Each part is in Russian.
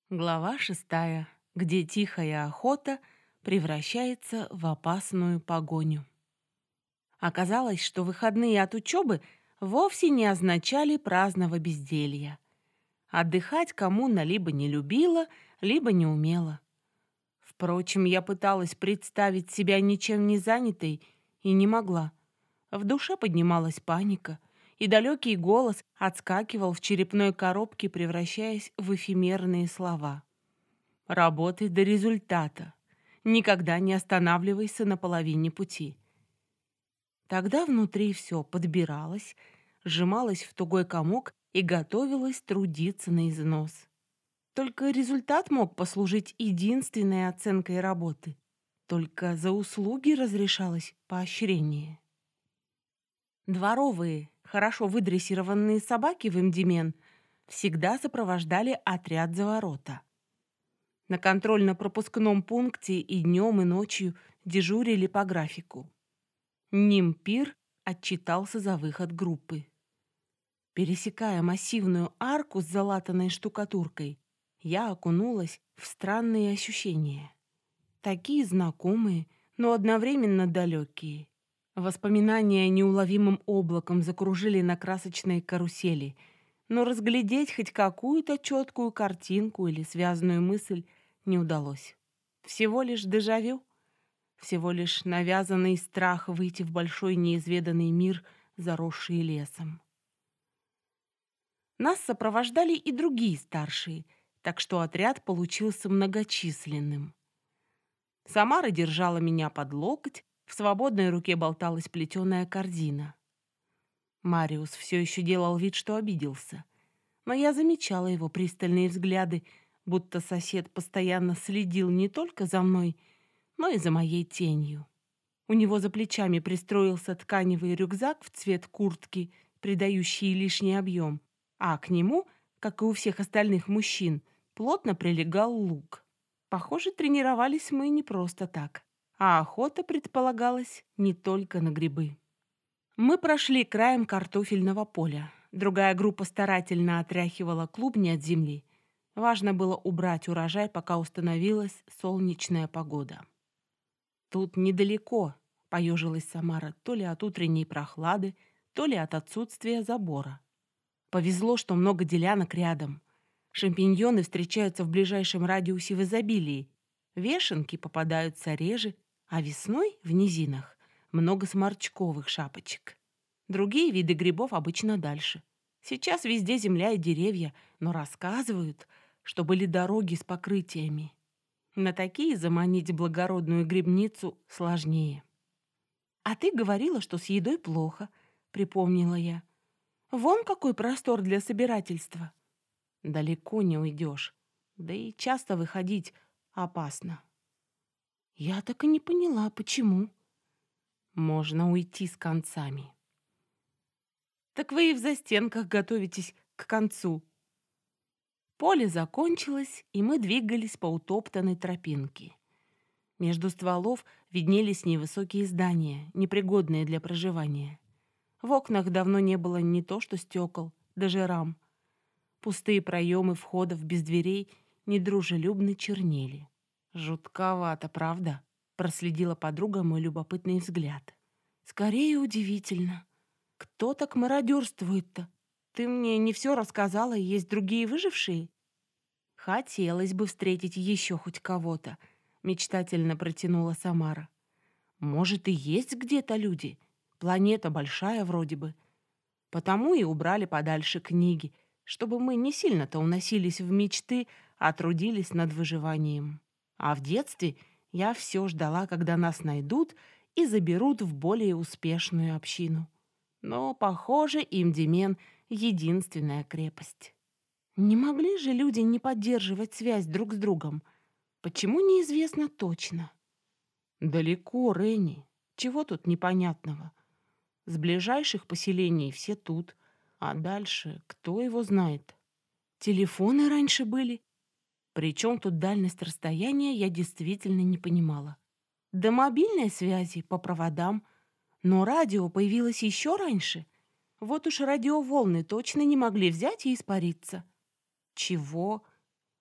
Глава 6, где тихая охота превращается в опасную погоню. Оказалось, что выходные от учебы вовсе не означали праздного безделья. Отдыхать коммуна либо не любила, либо не умела. Впрочем, я пыталась представить себя ничем не занятой и не могла. В душе поднималась паника, и далекий голос отскакивал в черепной коробке, превращаясь в эфемерные слова. Работай до результата. Никогда не останавливайся на половине пути. Тогда внутри все подбиралось, сжималось в тугой комок и готовилось трудиться на износ. Только результат мог послужить единственной оценкой работы. Только за услуги разрешалось поощрение. Дворовые, хорошо выдрессированные собаки в МДМен всегда сопровождали отряд за ворота. На контрольно-пропускном пункте и днем, и ночью дежурили по графику. Нимпир отчитался за выход группы. Пересекая массивную арку с залатанной штукатуркой, я окунулась в странные ощущения. Такие знакомые, но одновременно далекие. Воспоминания неуловимым облаком закружили на красочной карусели, но разглядеть хоть какую-то четкую картинку или связанную мысль не удалось. Всего лишь дежавю, всего лишь навязанный страх выйти в большой неизведанный мир, заросший лесом. Нас сопровождали и другие старшие, так что отряд получился многочисленным. Самара держала меня под локоть, в свободной руке болталась плетеная корзина. Мариус все еще делал вид, что обиделся, но я замечала его пристальные взгляды, будто сосед постоянно следил не только за мной, но и за моей тенью. У него за плечами пристроился тканевый рюкзак в цвет куртки, придающий лишний объем, а к нему, как и у всех остальных мужчин, плотно прилегал лук. Похоже, тренировались мы не просто так, а охота предполагалась не только на грибы. Мы прошли краем картофельного поля. Другая группа старательно отряхивала клубни от земли. Важно было убрать урожай, пока установилась солнечная погода. «Тут недалеко», — поежилась Самара, то ли от утренней прохлады, то ли от отсутствия забора. Повезло, что много делянок рядом. Шампиньоны встречаются в ближайшем радиусе в изобилии. Вешенки попадаются реже, а весной в низинах много сморчковых шапочек. Другие виды грибов обычно дальше. Сейчас везде земля и деревья, но рассказывают, что были дороги с покрытиями. На такие заманить благородную грибницу сложнее. «А ты говорила, что с едой плохо», — припомнила я. «Вон какой простор для собирательства». «Далеко не уйдешь, да и часто выходить опасно». «Я так и не поняла, почему». «Можно уйти с концами». «Так вы и в застенках готовитесь к концу». Поле закончилось, и мы двигались по утоптанной тропинке. Между стволов виднелись невысокие здания, непригодные для проживания. В окнах давно не было не то что стекол, даже рам. Пустые проемы входов без дверей недружелюбно чернели. «Жутковато, правда?» — проследила подруга мой любопытный взгляд. «Скорее удивительно. Кто так мародерствует-то? Ты мне не все рассказала, и есть другие выжившие?» «Хотелось бы встретить еще хоть кого-то», — мечтательно протянула Самара. «Может, и есть где-то люди? Планета большая вроде бы. Потому и убрали подальше книги, чтобы мы не сильно-то уносились в мечты, а трудились над выживанием. А в детстве я все ждала, когда нас найдут и заберут в более успешную общину. Но, похоже, Имдимен — единственная крепость». Не могли же люди не поддерживать связь друг с другом? Почему, неизвестно точно. Далеко, Ренни. Чего тут непонятного? С ближайших поселений все тут, а дальше кто его знает? Телефоны раньше были. Причем тут дальность расстояния, я действительно не понимала. До мобильной связи по проводам, но радио появилось еще раньше. Вот уж радиоволны точно не могли взять и испариться. Чего?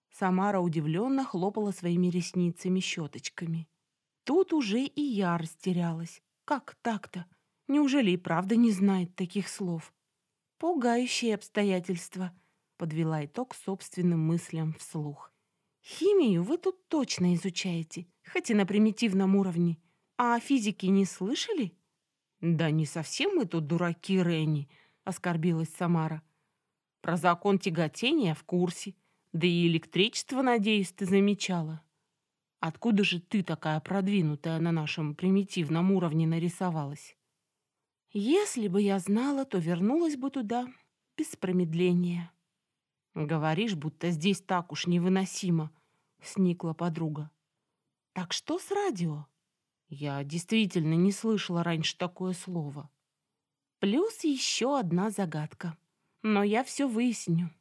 Самара удивленно хлопала своими ресницами-щеточками. Тут уже и я растерялась. Как так-то? Неужели и правда не знает таких слов? Пугающие обстоятельства, подвела итог собственным мыслям вслух. Химию вы тут точно изучаете, хоть и на примитивном уровне. А о физике не слышали? Да не совсем мы тут дураки, Ренни, оскорбилась Самара. Про закон тяготения в курсе. Да и электричество, надеюсь, ты замечала. Откуда же ты такая продвинутая на нашем примитивном уровне нарисовалась? Если бы я знала, то вернулась бы туда без промедления. Говоришь, будто здесь так уж невыносимо, сникла подруга. Так что с радио? Я действительно не слышала раньше такое слово. Плюс еще одна загадка. Но я все выясню.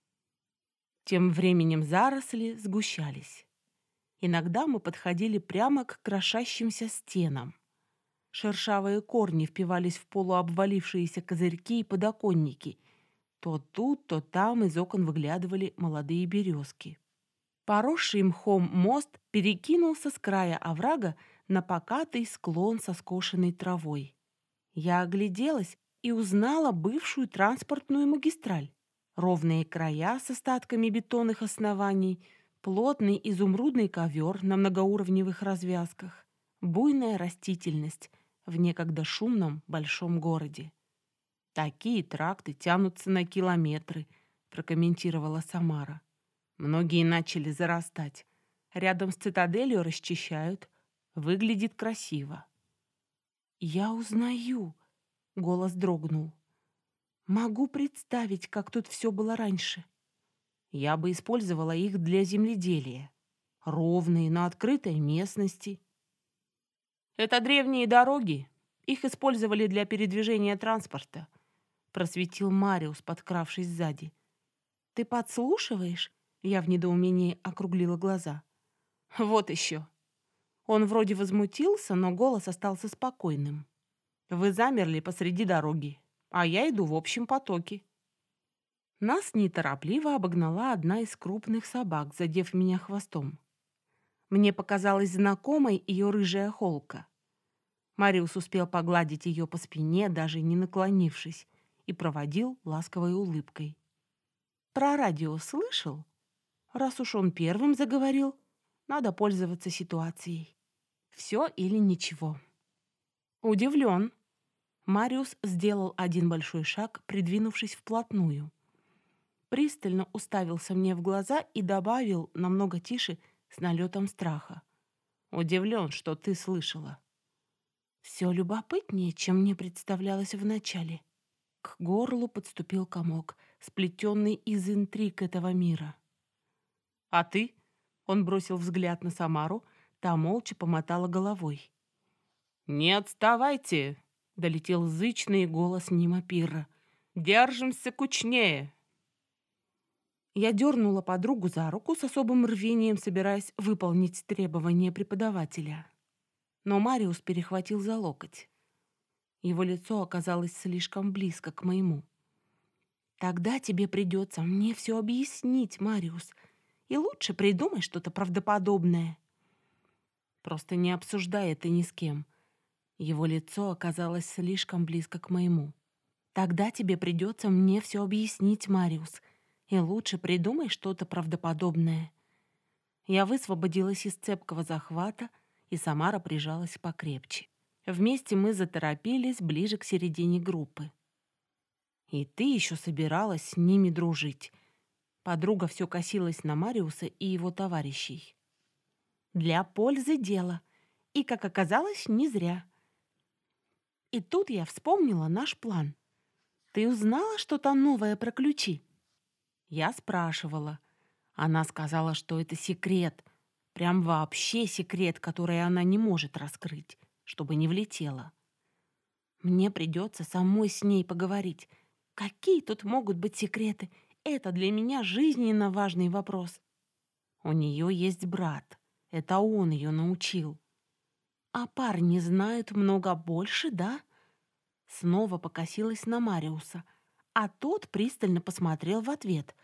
Тем временем заросли сгущались. Иногда мы подходили прямо к крошащимся стенам. Шершавые корни впивались в полуобвалившиеся козырьки и подоконники. То тут, то там из окон выглядывали молодые березки. Поросший мхом мост перекинулся с края оврага на покатый склон со скошенной травой. Я огляделась и узнала бывшую транспортную магистраль. Ровные края с остатками бетонных оснований, плотный изумрудный ковер на многоуровневых развязках, буйная растительность в некогда шумном большом городе. «Такие тракты тянутся на километры», — прокомментировала Самара. «Многие начали зарастать. Рядом с цитаделью расчищают. Выглядит красиво». «Я узнаю», — голос дрогнул. «Могу представить, как тут все было раньше». Я бы использовала их для земледелия. Ровные, на открытой местности. Это древние дороги. Их использовали для передвижения транспорта, просветил Мариус, подкравшись сзади. Ты подслушиваешь? Я в недоумении округлила глаза. Вот еще. Он вроде возмутился, но голос остался спокойным. Вы замерли посреди дороги, а я иду в общем потоке. Нас неторопливо обогнала одна из крупных собак, задев меня хвостом. Мне показалась знакомой ее рыжая холка. Мариус успел погладить ее по спине, даже не наклонившись, и проводил ласковой улыбкой. «Про радио слышал? Раз уж он первым заговорил, надо пользоваться ситуацией. Все или ничего». Удивлен. Мариус сделал один большой шаг, придвинувшись вплотную. Пристально уставился мне в глаза и добавил намного тише, с налетом страха. «Удивлен, что ты слышала». Все любопытнее, чем мне представлялось вначале. К горлу подступил комок, сплетенный из интриг этого мира. «А ты?» — он бросил взгляд на Самару, та молча помотала головой. «Не отставайте!» — долетел зычный голос Нимапира. «Держимся кучнее!» Я дернула подругу за руку с особым рвением, собираясь выполнить требования преподавателя. Но Мариус перехватил за локоть. Его лицо оказалось слишком близко к моему. «Тогда тебе придется мне все объяснить, Мариус, и лучше придумай что-то правдоподобное». «Просто не обсуждай это ни с кем». Его лицо оказалось слишком близко к моему. «Тогда тебе придется мне все объяснить, Мариус, и лучше придумай что-то правдоподобное». Я высвободилась из цепкого захвата, и Самара прижалась покрепче. Вместе мы заторопились ближе к середине группы. «И ты еще собиралась с ними дружить?» Подруга все косилась на Мариуса и его товарищей. «Для пользы дела. И, как оказалось, не зря». И тут я вспомнила наш план. «Ты узнала что-то новое про ключи?» Я спрашивала. Она сказала, что это секрет. Прям вообще секрет, который она не может раскрыть, чтобы не влетела. Мне придется самой с ней поговорить. Какие тут могут быть секреты? Это для меня жизненно важный вопрос. У нее есть брат. Это он ее научил. А парни знают много больше, да? Снова покосилась на Мариуса, а тот пристально посмотрел в ответ.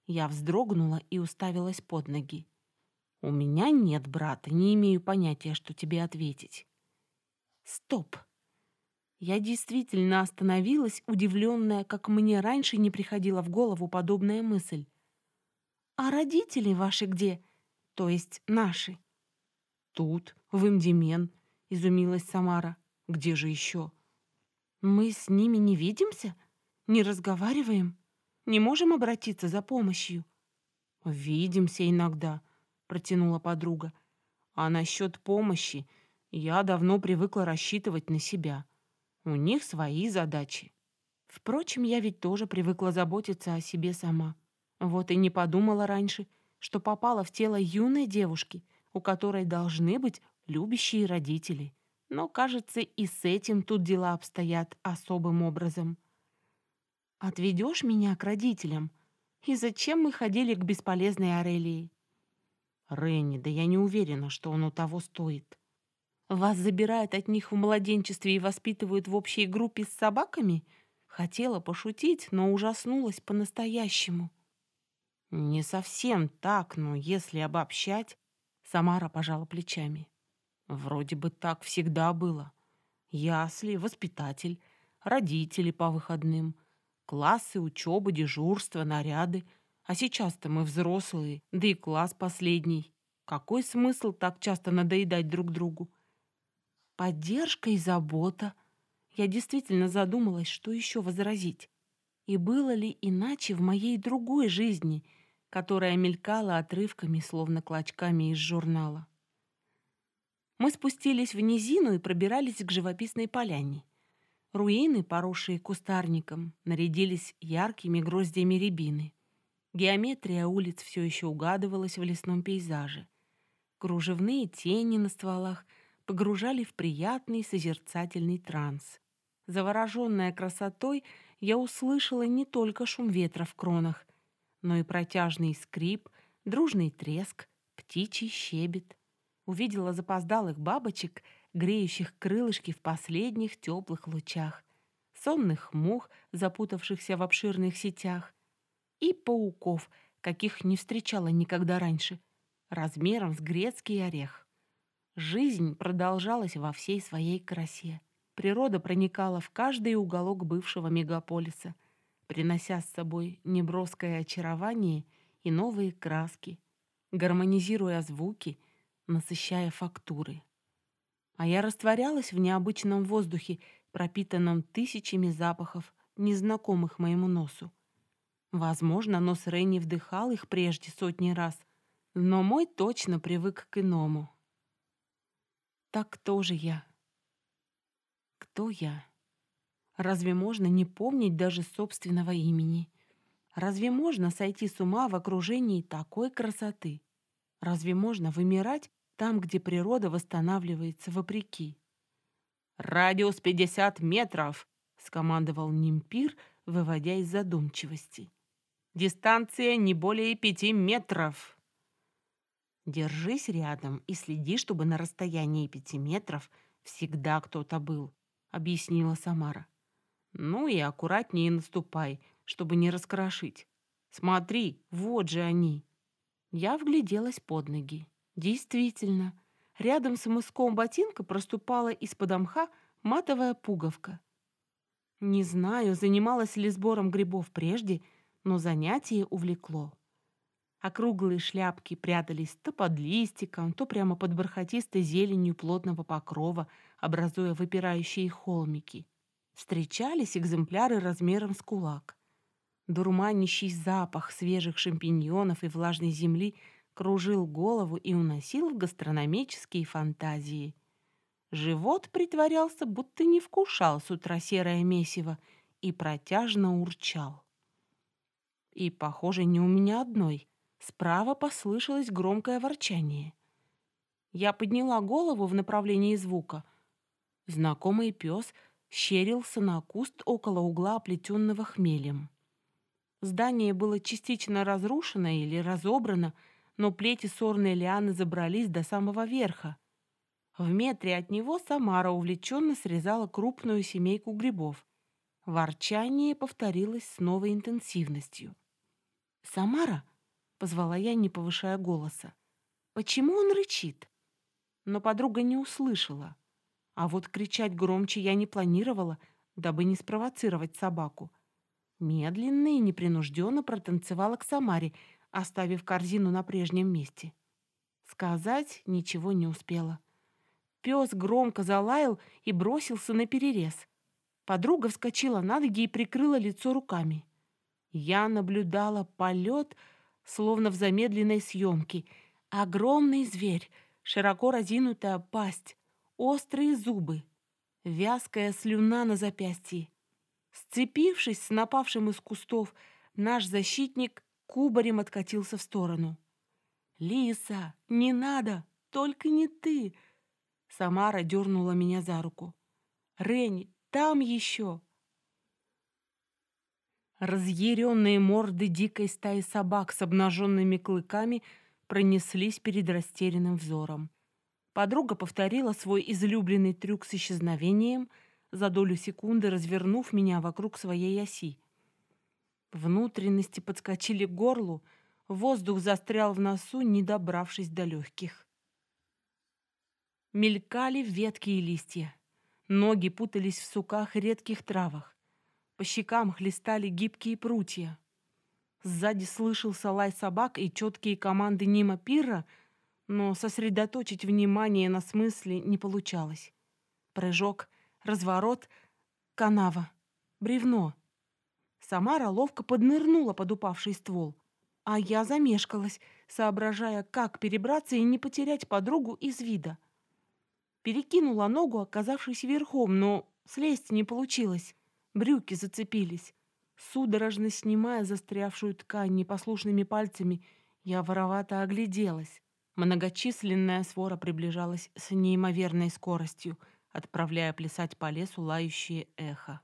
Я вздрогнула и уставилась под ноги. «У меня нет брата, не имею понятия, что тебе ответить». «Стоп!» Я действительно остановилась, удивленная, как мне раньше не приходила в голову подобная мысль. «А родители ваши где? То есть наши?» «Тут, в Индимен», — изумилась Самара. «Где же еще?» «Мы с ними не видимся? Не разговариваем? Не можем обратиться за помощью?» «Видимся иногда», — протянула подруга. «А насчет помощи я давно привыкла рассчитывать на себя. У них свои задачи. Впрочем, я ведь тоже привыкла заботиться о себе сама. Вот и не подумала раньше, что попала в тело юной девушки, у которой должны быть любящие родители. Но, кажется, и с этим тут дела обстоят особым образом. Отведешь меня к родителям? И зачем мы ходили к бесполезной Арелии? Ренни, да я не уверена, что оно того стоит. Вас забирают от них в младенчестве и воспитывают в общей группе с собаками? Хотела пошутить, но ужаснулась по-настоящему. Не совсем так, но если обобщать... Самара пожала плечами. Вроде бы так всегда было. Ясли, воспитатель, родители по выходным, классы, учеба, дежурство, наряды. А сейчас-то мы взрослые, да и класс последний. Какой смысл так часто надоедать друг другу? Поддержка и забота. Я действительно задумалась, что еще возразить. И было ли иначе в моей другой жизни, которая мелькала отрывками, словно клочками из журнала? Мы спустились в низину и пробирались к живописной поляне. Руины, поросшие кустарником, нарядились яркими гроздьями рябины. Геометрия улиц все еще угадывалась в лесном пейзаже. Кружевные тени на стволах погружали в приятный созерцательный транс. Завороженная красотой, я услышала не только шум ветра в кронах, но и протяжный скрип, дружный треск, птичий щебет. Увидела запоздалых бабочек, греющих крылышки в последних теплых лучах, сонных мух, запутавшихся в обширных сетях, и пауков, каких не встречала никогда раньше, размером с грецкий орех. Жизнь продолжалась во всей своей красе. Природа проникала в каждый уголок бывшего мегаполиса, принося с собой неброское очарование и новые краски, гармонизируя звуки, насыщая фактуры. А я растворялась в необычном воздухе, пропитанном тысячами запахов, незнакомых моему носу. Возможно, нос Ренни вдыхал их прежде сотни раз, но мой точно привык к иному. Так кто же я? Кто я? Разве можно не помнить даже собственного имени? Разве можно сойти с ума в окружении такой красоты? Разве можно вымирать там, где природа восстанавливается вопреки? «Радиус 50 метров!» — скомандовал Нимпир, выводя из задумчивости. «Дистанция не более 5 метров!» «Держись рядом и следи, чтобы на расстоянии 5 метров всегда кто-то был», — объяснила Самара. «Ну и аккуратнее наступай, чтобы не раскрошить. Смотри, вот же они!» Я вгляделась под ноги. Действительно, рядом с мыском ботинка проступала из-под мха матовая пуговка. Не знаю, занималась ли сбором грибов прежде, но занятие увлекло. Округлые шляпки прятались то под листиком, то прямо под бархатистой зеленью плотного покрова, образуя выпирающие холмики. Встречались экземпляры размером с кулак. Дурманящий запах свежих шампиньонов и влажной земли кружил голову и уносил в гастрономические фантазии. Живот притворялся, будто не вкушал с утра серое месиво, и протяжно урчал. И, похоже, не у меня одной. Справа послышалось громкое ворчание. Я подняла голову в направлении звука. Знакомый пес щерился на куст около угла, оплетенного хмелем. Здание было частично разрушено или разобрано, но плети сорной лианы забрались до самого верха. В метре от него Самара увлеченно срезала крупную семейку грибов. Ворчание повторилось с новой интенсивностью. «Самара?» — позвала я, не повышая голоса. «Почему он рычит?» Но подруга не услышала. А вот кричать громче я не планировала, дабы не спровоцировать собаку. Медленно и непринужденно протанцевала к Самаре, оставив корзину на прежнем месте. Сказать ничего не успела. Пес громко залаял и бросился на перерез. Подруга вскочила на ноги и прикрыла лицо руками. Я наблюдала полет, словно в замедленной съемке. Огромный зверь, широко разинутая пасть, острые зубы, вязкая слюна на запястье. Сцепившись с напавшим из кустов, наш защитник кубарем откатился в сторону. «Лиса, не надо, только не ты!» Самара дернула меня за руку. «Ренни, там еще!» Разъяренные морды дикой стаи собак с обнаженными клыками пронеслись перед растерянным взором. Подруга повторила свой излюбленный трюк с исчезновением, за долю секунды развернув меня вокруг своей оси. Внутренности подскочили к горлу, воздух застрял в носу, не добравшись до легких. Мелькали ветки и листья. Ноги путались в суках и редких травах. По щекам хлестали гибкие прутья. Сзади слышался лай собак и четкие команды Нима Пирра, но сосредоточить внимание на смысле не получалось. Прыжок, разворот, канава, бревно. Самара ловко поднырнула под упавший ствол, а я замешкалась, соображая, как перебраться и не потерять подругу из вида. Перекинула ногу, оказавшись верхом, но слезть не получилось. Брюки зацепились. Судорожно снимая застрявшую ткань непослушными пальцами, я воровато огляделась. Многочисленная свора приближалась с неимоверной скоростью, отправляя плясать по лесу лающее эхо.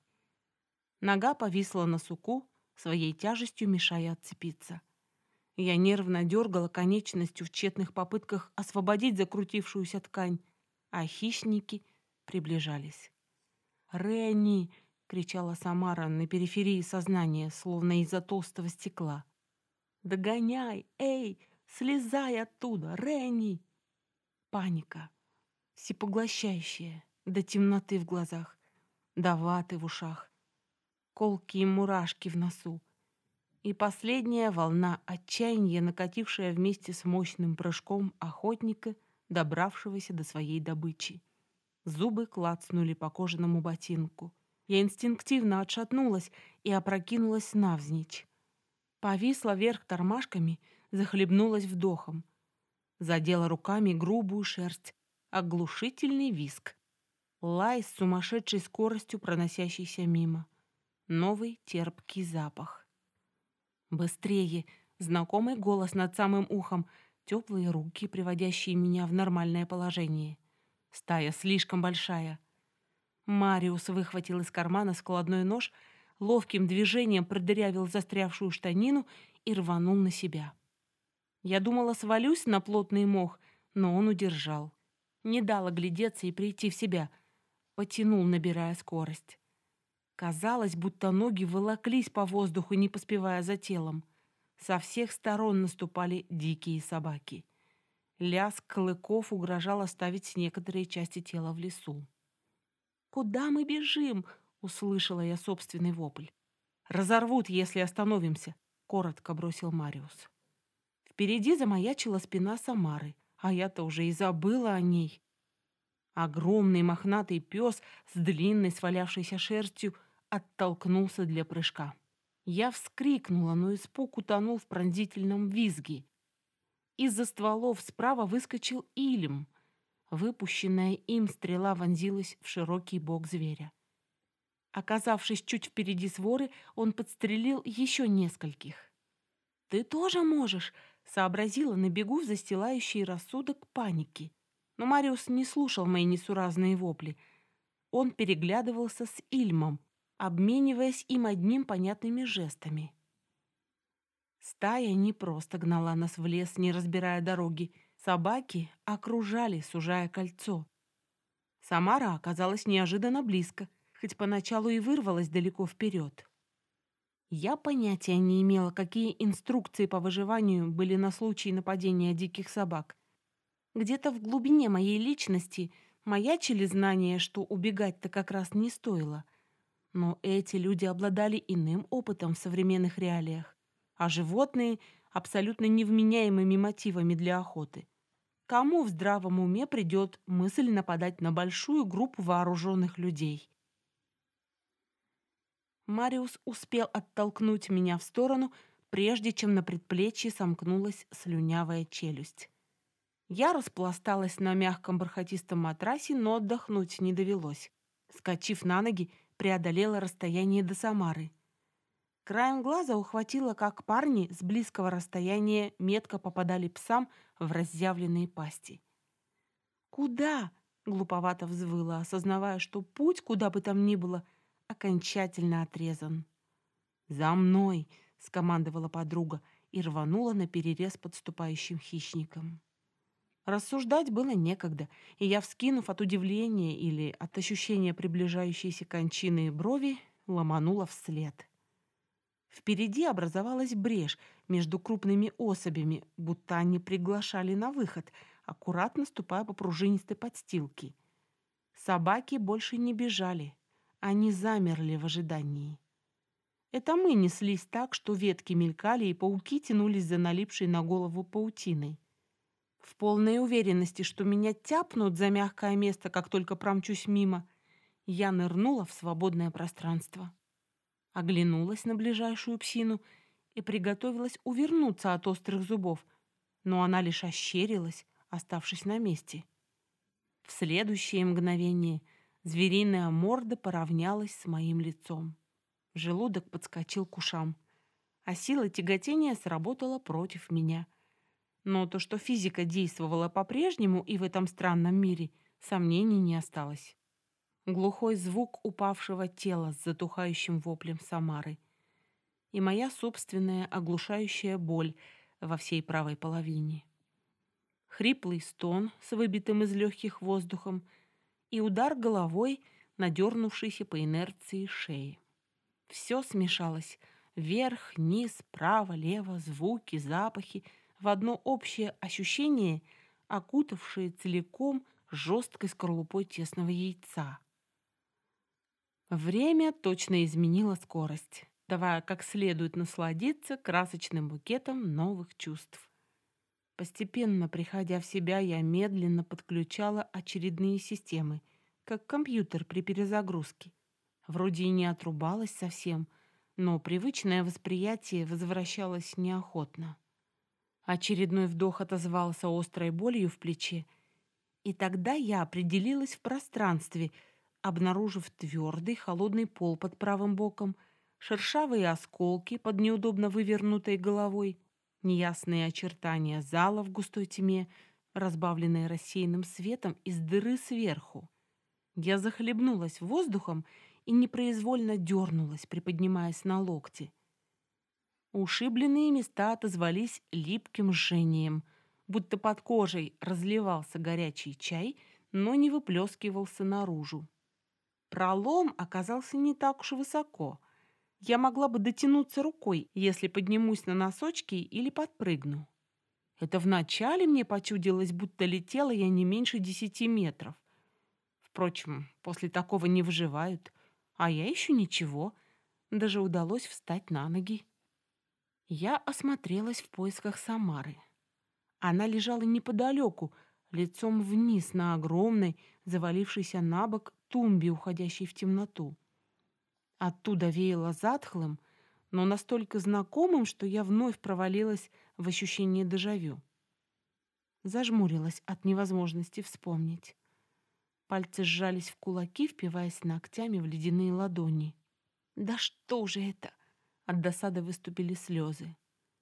Нога повисла на суку, своей тяжестью мешая отцепиться. Я нервно дергала конечностью в тщетных попытках освободить закрутившуюся ткань, а хищники приближались. «Ренни!» — кричала Самара на периферии сознания, словно из-за толстого стекла. «Догоняй! Эй! Слезай оттуда! Ренни!» Паника, всепоглощающая, до темноты в глазах, до ваты в ушах, колкие мурашки в носу и последняя волна отчаяния, накатившая вместе с мощным прыжком охотника, добравшегося до своей добычи. Зубы клацнули по кожаному ботинку. Я инстинктивно отшатнулась и опрокинулась навзничь. Повисла вверх тормашками, захлебнулась вдохом. Задела руками грубую шерсть, оглушительный визг. Лай с сумасшедшей скоростью, проносящийся мимо. Новый терпкий запах. «Быстрее!» — знакомый голос над самым ухом, теплые руки, приводящие меня в нормальное положение. Стая слишком большая. Мариус выхватил из кармана складной нож, ловким движением продырявил застрявшую штанину и рванул на себя. Я думала, свалюсь на плотный мох, но он удержал. Не дал оглядеться и прийти в себя. Потянул, набирая скорость. Казалось, будто ноги волоклись по воздуху, не поспевая за телом. Со всех сторон наступали дикие собаки. Лязг клыков угрожал оставить некоторые части тела в лесу. «Куда мы бежим?» — услышала я собственный вопль. «Разорвут, если остановимся», — коротко бросил Мариус. Впереди замаячила спина Самары, а я-то уже и забыла о ней. Огромный мохнатый пес с длинной свалявшейся шерстью оттолкнулся для прыжка. Я вскрикнула, но испуг утонул в пронзительном визге. Из-за стволов справа выскочил Илем. Выпущенная им стрела вонзилась в широкий бок зверя. Оказавшись чуть впереди своры, он подстрелил еще нескольких. «Ты тоже можешь!» — сообразила на бегу в застилающий рассудок паники. Но Мариус не слушал мои несуразные вопли. Он переглядывался с Ильмом, обмениваясь им одним понятными жестами. Стая не просто гнала нас в лес, не разбирая дороги. Собаки окружали, сужая кольцо. Самара оказалась неожиданно близко, хоть поначалу и вырвалась далеко вперед. Я понятия не имела, какие инструкции по выживанию были на случай нападения диких собак. Где-то в глубине моей личности маячили знания, что убегать-то как раз не стоило. Но эти люди обладали иным опытом в современных реалиях, а животные — абсолютно невменяемыми мотивами для охоты. Кому в здравом уме придет мысль нападать на большую группу вооруженных людей? Мариус успел оттолкнуть меня в сторону, прежде чем на предплечье сомкнулась слюнявая челюсть. Я распласталась на мягком бархатистом матрасе, но отдохнуть не довелось. Скочив на ноги, преодолела расстояние до Самары. Краем глаза ухватила, как парни с близкого расстояния метко попадали псам в разъявленные пасти. «Куда?» — глуповато взвыла, осознавая, что путь, куда бы там ни было, окончательно отрезан. «За мной!» — скомандовала подруга и рванула наперерез подступающим хищникам. Рассуждать было некогда, и я, вскинув от удивления или от ощущения приближающейся кончины брови, ломанула вслед. Впереди образовалась брешь между крупными особями, будто они приглашали на выход, аккуратно ступая по пружинистой подстилке. Собаки больше не бежали, они замерли в ожидании. Это мы неслись так, что ветки мелькали, и пауки тянулись за налипшей на голову паутиной. В полной уверенности, что меня тяпнут за мягкое место, как только промчусь мимо, я нырнула в свободное пространство. Оглянулась на ближайшую псину и приготовилась увернуться от острых зубов, но она лишь ощерилась, оставшись на месте. В следующее мгновение звериная морда поравнялась с моим лицом. Желудок подскочил к ушам, а сила тяготения сработала против меня. Но то, что физика действовала по-прежнему и в этом странном мире, сомнений не осталось. Глухой звук упавшего тела с затухающим воплем Самары и моя собственная оглушающая боль во всей правой половине. Хриплый стон с выбитым из легких воздухом и удар головой на дернувшейся по инерции шеи. Все смешалось: вверх, низ, право, лево, звуки, запахи в одно общее ощущение, окутавшее целиком жесткой скорлупой тесного яйца. Время точно изменило скорость, давая как следует насладиться красочным букетом новых чувств. Постепенно приходя в себя, я медленно подключала очередные системы, как компьютер при перезагрузке. Вроде и не отрубалась совсем, но привычное восприятие возвращалось неохотно. Очередной вдох отозвался острой болью в плече, и тогда я определилась в пространстве, обнаружив твердый холодный пол под правым боком, шершавые осколки под неудобно вывернутой головой, неясные очертания зала в густой тьме, разбавленные рассеянным светом из дыры сверху. Я захлебнулась воздухом и непроизвольно дернулась, приподнимаясь на локти. Ушибленные места отозвались липким жжением, будто под кожей разливался горячий чай, но не выплескивался наружу. Пролом оказался не так уж высоко. Я могла бы дотянуться рукой, если поднимусь на носочки или подпрыгну. Это вначале мне почудилось, будто летела я не меньше 10 метров. Впрочем, после такого не выживают, а я еще ничего, даже удалось встать на ноги. Я осмотрелась в поисках Самары. Она лежала неподалеку, лицом вниз на огромной, завалившейся на бок тумбе, уходящей в темноту. Оттуда веяло затхлым, но настолько знакомым, что я вновь провалилась в ощущение дежавю. Зажмурилась от невозможности вспомнить. Пальцы сжались в кулаки, впиваясь ногтями в ледяные ладони. «Да что же это?» От досады выступили слезы.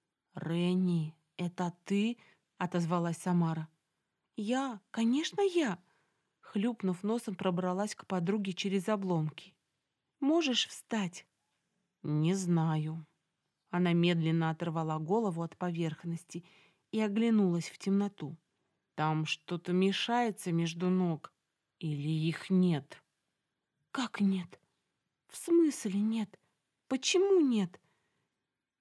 «Ренни, это ты?» — отозвалась Самара. «Я, конечно, я!» Хлюпнув носом, пробралась к подруге через обломки. «Можешь встать?» «Не знаю». Она медленно оторвала голову от поверхности и оглянулась в темноту. «Там что-то мешается между ног. Или их нет?» «Как нет? В смысле нет? Почему нет?»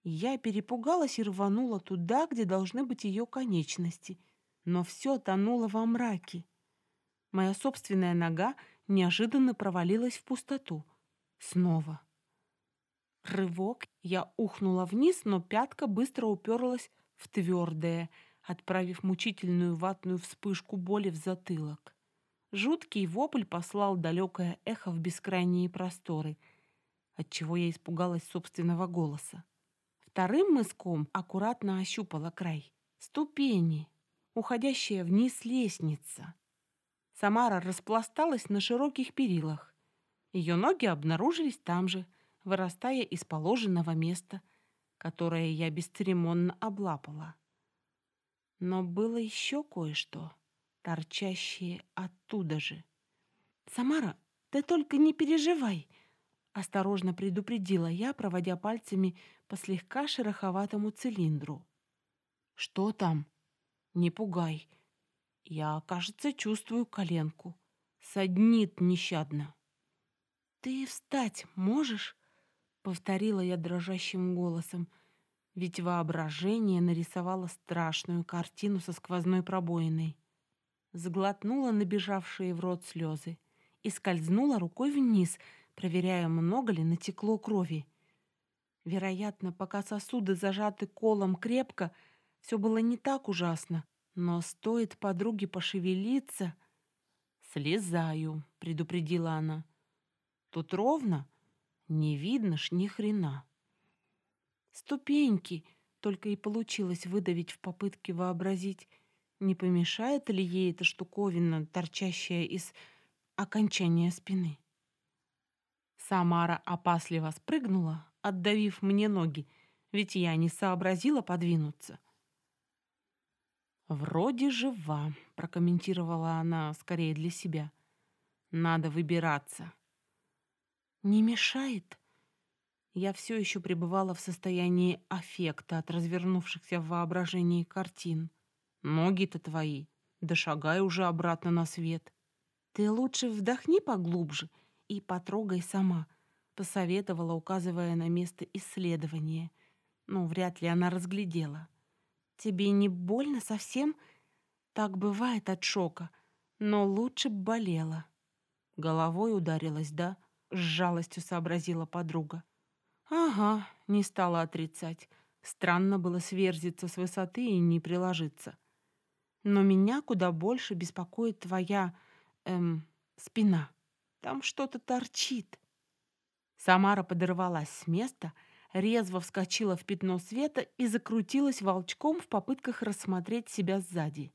Я перепугалась и рванула туда, где должны быть ее конечности. Но все тонуло во мраке. Моя собственная нога неожиданно провалилась в пустоту. Снова. Рывок, я ухнула вниз, но пятка быстро уперлась в твердое, отправив мучительную ватную вспышку боли в затылок. Жуткий вопль послал далекое эхо в бескрайние просторы, отчего я испугалась собственного голоса. Вторым мыском аккуратно ощупала край. Ступени, уходящая вниз лестница. Самара распласталась на широких перилах. Ее ноги обнаружились там же, вырастая из положенного места, которое я бесцеремонно облапала. Но было еще кое-что, торчащее оттуда же. «Самара, ты только не переживай!» — осторожно предупредила я, проводя пальцами по слегка шероховатому цилиндру. «Что там? Не пугай. Я, кажется, чувствую коленку. Саднит нещадно». «Ты встать можешь?» — повторила я дрожащим голосом, ведь воображение нарисовало страшную картину со сквозной пробоиной. Сглотнула набежавшие в рот слезы и скользнула рукой вниз, проверяя, много ли натекло крови. Вероятно, пока сосуды зажаты колом крепко, все было не так ужасно, но стоит подруге пошевелиться... «Слезаю», — предупредила она. «Тут ровно, не видно ж ни хрена». «Ступеньки», — только и получилось выдавить в попытке вообразить, не помешает ли ей эта штуковина, торчащая из окончания спины. Самара опасливо спрыгнула, отдавив мне ноги, ведь я не сообразила подвинуться. «Вроде жива», — прокомментировала она скорее для себя. «Надо выбираться». «Не мешает?» Я все еще пребывала в состоянии аффекта от развернувшихся в воображении картин. «Ноги-то твои, да шагай уже обратно на свет». «Ты лучше вдохни поглубже и потрогай сама», — посоветовала, указывая на место исследования. Ну, вряд ли она разглядела. «Тебе не больно совсем?» Так бывает от шока, но лучше б болело. Головой ударилась, да? С жалостью сообразила подруга. Ага, не стала отрицать. Странно было сверзиться с высоты и не приложиться. Но меня куда больше беспокоит твоя, спина. Там что-то торчит. Самара подорвалась с места, резво вскочила в пятно света и закрутилась волчком в попытках рассмотреть себя сзади.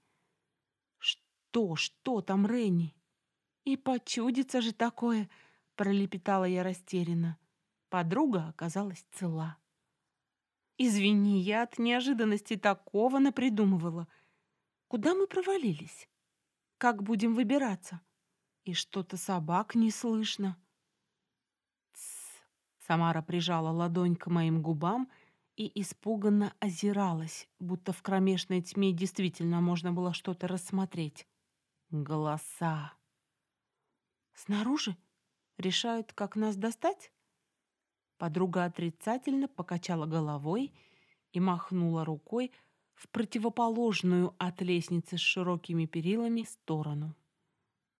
Что там, Ренни? И почудится же такое, пролепетала я растерянно. Подруга оказалась цела. Извини, я от неожиданности такого напридумывала. Куда мы провалились? Как будем выбираться? И что-то собак не слышно. Тсс. Самара прижала ладонь к моим губам и испуганно озиралась, будто в кромешной тьме действительно можно было что-то рассмотреть. Голоса. Снаружи? Решают, как нас достать? Подруга отрицательно покачала головой и махнула рукой в противоположную от лестницы с широкими перилами сторону.